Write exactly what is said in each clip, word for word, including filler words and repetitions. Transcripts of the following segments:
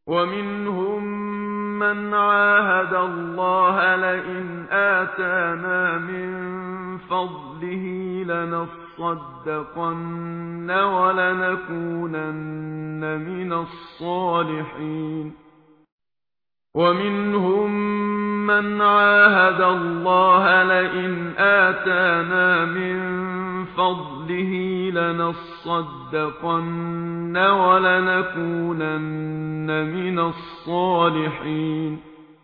ومنهم من عاهد الله لئن آتانا من فضله لنصدقن ولنكونن من الصالحين ومنهم من عاهد الله لئن آتانا من فضله لنصدقن ولنكونن من الصالحين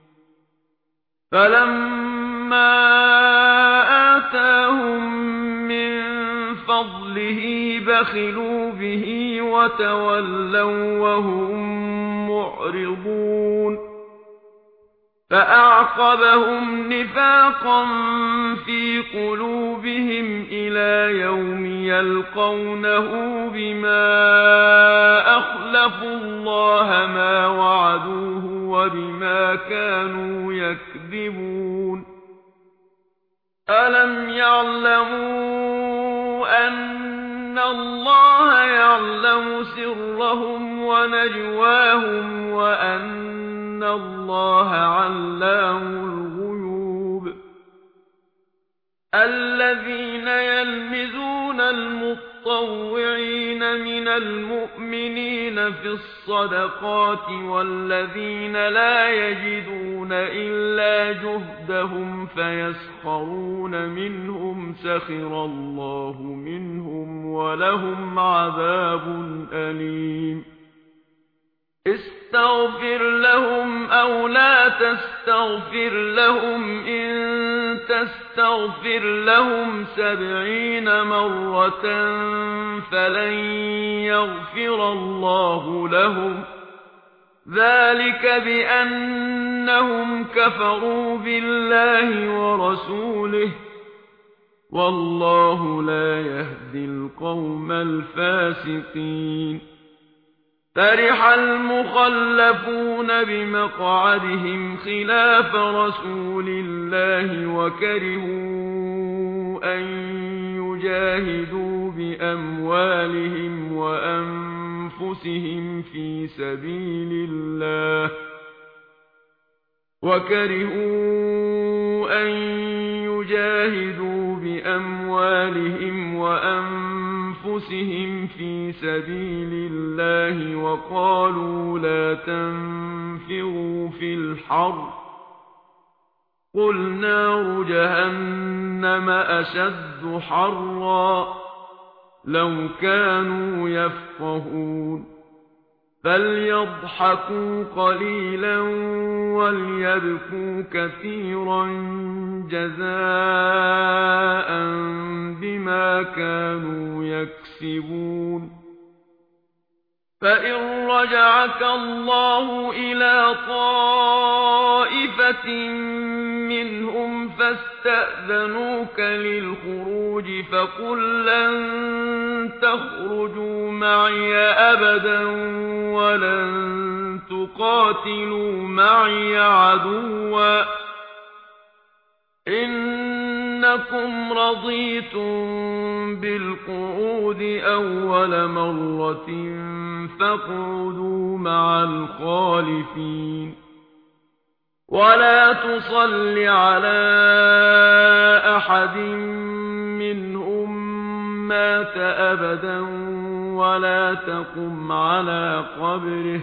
فلما آتاهم من فضله بخلوا به وتولوا وهم معرضون فأعقبهم نفاقا في قلوبهم إلى يوم يلقونه بما أخلفوا الله ما وعدوه وبما كانوا يكذبون ألم يعلموا أن الله يعلم سرهم ونجواهم وأن إن الله علام الغيوب الذين يلمزون المطوعين من المؤمنين في الصدقات والذين لا يجدون إلا جهدهم فيسخرون منهم سخر الله منهم ولهم عذاب أليم استغفر لهم أو لا تستغفر لهم إن تستغفر لهم سبعين مرة فلن يغفر الله لهم ذلك بأنهم كفروا بالله ورسوله والله لا يهدي القوم الفاسقين فرح المخلفون بمقعدهم خلاف رسول الله وكرهوا أن يجاهدوا بأموالهم وأنفسهم في سبيل الله وكرهوا أن يجاهدوا بأموالهم وأنفسهم في سبيل الله وقالوا لا تنفروا في الحر قل نار جهنم أشد حرا لو كانوا يفقهون فليضحكوا قليلا وليبكوا كثيرا جزاء بما كانوا يكسبون فإن رجعك الله إلى طائفة منهم فاستأذنوك للخروج فقل لن تخرجوا معي أبدا ولن تقاتلوا معي عدوا إنكم رضيتم بالقعود أول مرة فاقعدوا مع الخالفين ولا تصل على أحد منهم مات أبدا ولا تقم على قبره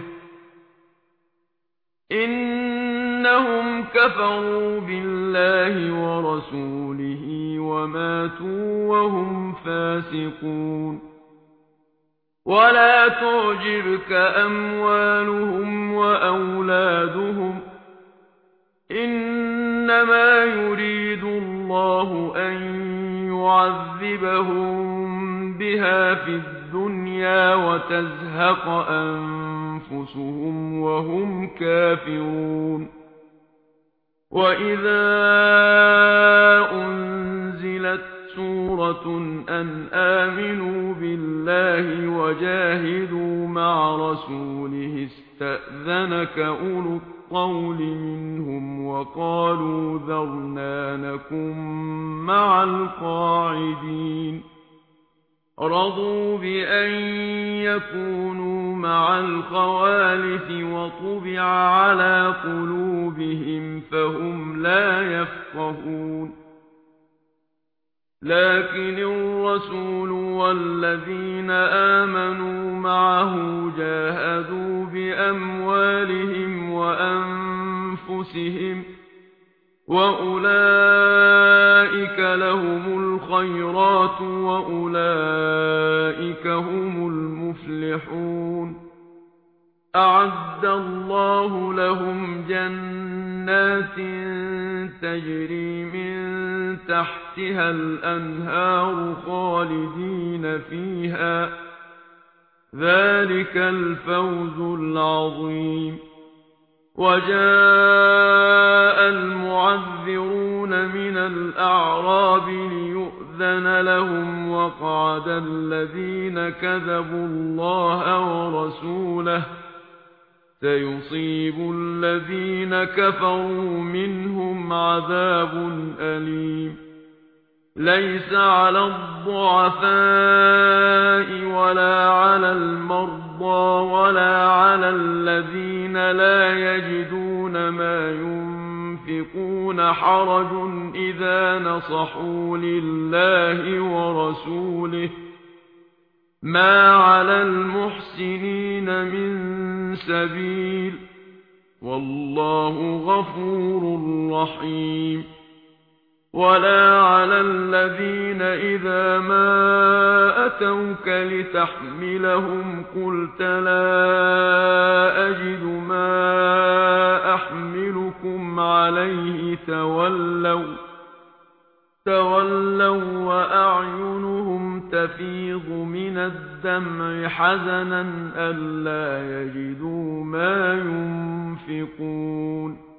إنهم كفروا بالله ورسوله وماتوا وهم فاسقون ولا تعجبك أموالهم وأولادهم إنما يريد الله أن يعذبهم بها في الدنيا وتزهق أنفسهم وهم كافرون وإذا أنزلت سورة أن آمنوا بالله وجاهدوا مع رسوله استأذنك أولو الطول منهم وقالوا ذرنا نكن مع القاعدين رضوا بأن يكونوا مع الخوالف وطبع على قلوبهم فهم لا يفقهون لكن الرسول والذين آمنوا معه جاهدوا بأموالهم وأنفسهم وأولئك لهم الخيرات وأولئك هم المفلحون أعد الله لهم جنات تجري من تحتها الأنهار خالدين فيها ذلك الفوز العظيم وجاء المعذرون من الأعراب ليؤذن لهم وقعد الذين كذبوا الله ورسوله سيصيب الذين كفروا منهم عذاب أليم ليس على الضعفاء ولا على المرضى ولا على الذين لا يجدون ما ينفقون حرج إذا نصحوا لله ورسوله ما على المحسنين من سبيل والله غفور رحيم ولا على الذين إذا ما أتوك لتحملهم قلت لا أجد ما أحملكم عليه تولوا تولوا وأعينهم تفيض من الدمع حزنا ألا يجدوا ما ينفقون